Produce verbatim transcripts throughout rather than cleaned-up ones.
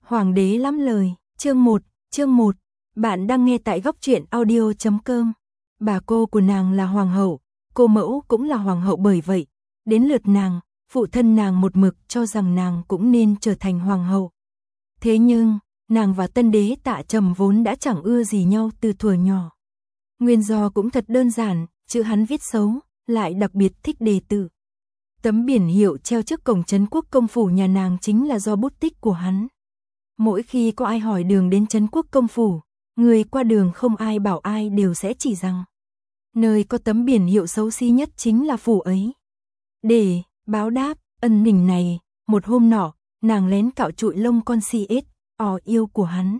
Hoàng đế lắm lời, chương một, chương một. Bạn đang nghe tại góc truyện audio chấm com. Bà cô của nàng là hoàng hậu, cô mẫu cũng là hoàng hậu, bởi vậy, đến lượt nàng, phụ thân nàng một mực cho rằng nàng cũng nên trở thành hoàng hậu. Thế nhưng, nàng và tân đế Tạ Trầm vốn đã chẳng ưa gì nhau từ thuở nhỏ. Nguyên do cũng thật đơn giản, chữ hắn viết xấu, lại đặc biệt thích đề tử. Tấm biển hiệu treo trước cổng trấn quốc công phủ nhà nàng chính là do bút tích của hắn. Mỗi khi có ai hỏi đường đến trấn quốc công phủ, người qua đường không ai bảo ai đều sẽ chỉ rằng nơi có tấm biển hiệu xấu xí nhất chính là phủ ấy. Để báo đáp ân tình này, một hôm nọ, nàng lén cạo trụi lông con si ếch, ó yêu của hắn.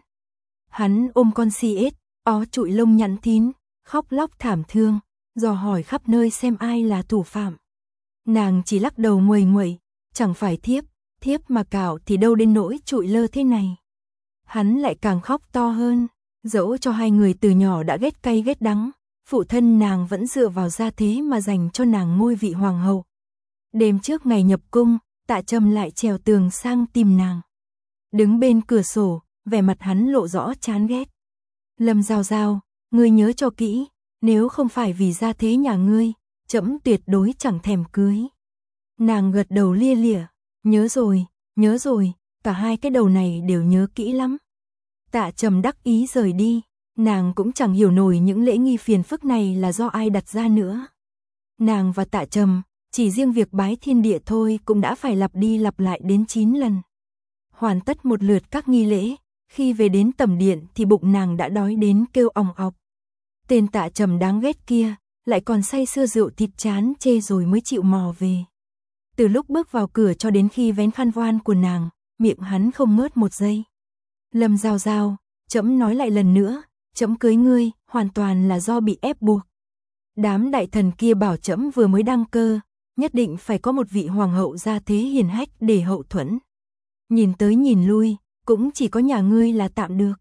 Hắn ôm con si ếch, ó trụi lông nhẵn thín, khóc lóc thảm thương, dò hỏi khắp nơi xem ai là thủ phạm. Nàng chỉ lắc đầu nguầy nguậy, chẳng phải thiếp, thiếp mà cạo thì đâu đến nỗi trụi lơ thế này. Hắn lại càng khóc to hơn, dẫu cho hai người từ nhỏ đã ghét cay ghét đắng, phụ thân nàng vẫn dựa vào gia thế mà dành cho nàng ngôi vị hoàng hậu. Đêm trước ngày nhập cung, Tạ Trầm lại trèo tường sang tìm nàng. Đứng bên cửa sổ, vẻ mặt hắn lộ rõ chán ghét. Lâm Giao Giao, ngươi nhớ cho kỹ, nếu không phải vì gia thế nhà ngươi, trẫm tuyệt đối chẳng thèm cưới. Nàng gật đầu lia lịa, nhớ rồi, nhớ rồi, cả hai cái đầu này đều nhớ kỹ lắm. Tạ Trầm đắc ý rời đi, nàng cũng chẳng hiểu nổi những lễ nghi phiền phức này là do ai đặt ra nữa. Nàng và Tạ Trầm, chỉ riêng việc bái thiên địa thôi cũng đã phải lặp đi lặp lại đến chín lần. Hoàn tất một lượt các nghi lễ, khi về đến tẩm điện thì bụng nàng đã đói đến kêu òng ọc. Tên Tạ Trầm đáng ghét kia, lại còn say sưa rượu thịt chán chê rồi mới chịu mò về. Từ lúc bước vào cửa cho đến khi vén khăn voan của nàng, miệng hắn không ngớt một giây. Lâm Giao Giao, trẫm nói lại lần nữa, trẫm cưới ngươi, hoàn toàn là do bị ép buộc. Đám đại thần kia bảo trẫm vừa mới đăng cơ, nhất định phải có một vị hoàng hậu gia thế hiền hách để hậu thuẫn. Nhìn tới nhìn lui, cũng chỉ có nhà ngươi là tạm được.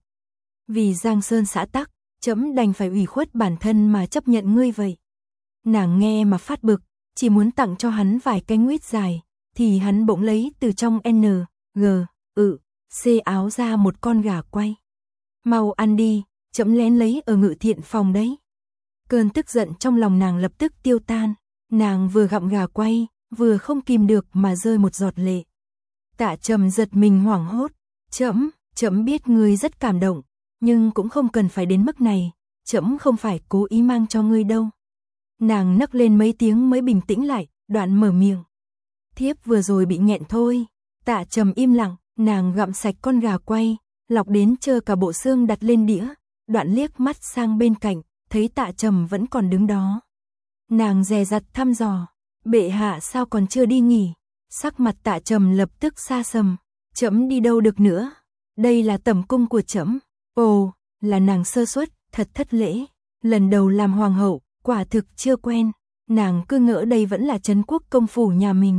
Vì Giang Sơn xã tắc, trẫm đành phải ủy khuất bản thân mà chấp nhận ngươi vậy. Nàng nghe mà phát bực, chỉ muốn tặng cho hắn vài cái nguyết dài, thì hắn bỗng lấy từ trong N, G, ự, C áo ra một con gà quay. Mau ăn đi, trẫm lén lấy ở ngự thiện phòng đấy. Cơn tức giận trong lòng nàng lập tức tiêu tan, nàng vừa gặm gà quay, vừa không kìm được mà rơi một giọt lệ. Tạ Trầm giật mình hoảng hốt, trẫm, trẫm biết ngươi rất cảm động, nhưng cũng không cần phải đến mức này, trẫm không phải cố ý mang cho ngươi đâu. Nàng nấc lên mấy tiếng mới bình tĩnh lại, đoạn mở miệng. Thiếp vừa rồi bị nghẹn thôi. Tạ Trầm im lặng, nàng gặm sạch con gà quay, lọc đến trơ cả bộ xương đặt lên đĩa, đoạn liếc mắt sang bên cạnh, thấy Tạ Trầm vẫn còn đứng đó. Nàng dè dặt thăm dò, bệ hạ sao còn chưa đi nghỉ? Sắc mặt Tạ Trầm lập tức xa sầm, trẫm đi đâu được nữa? Đây là tẩm cung của trẫm. Ồ, là nàng sơ suất, thật thất lễ. Lần đầu làm hoàng hậu, quả thực chưa quen, nàng cứ ngỡ đây vẫn là trấn quốc công phủ nhà mình.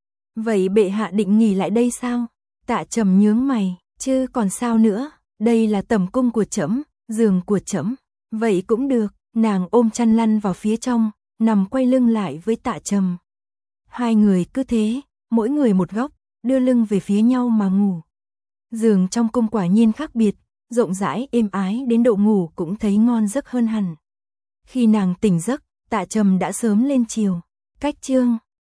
Vậy bệ hạ định nghỉ lại đây sao? Tạ Trầm nhướng mày, chứ còn sao nữa, đây là tẩm cung của trẫm, giường của trẫm. Vậy cũng được, nàng ôm chăn lăn vào phía trong, nằm quay lưng lại với Tạ Trầm. Hai người cứ thế, mỗi người một góc, đưa lưng về phía nhau mà ngủ. Giường trong cung quả nhiên khác biệt, rộng rãi êm ái đến độ ngủ cũng thấy ngon giấc hơn hẳn. Khi nàng tỉnh giấc, Tạ Trầm đã sớm lên chiều. Cách chương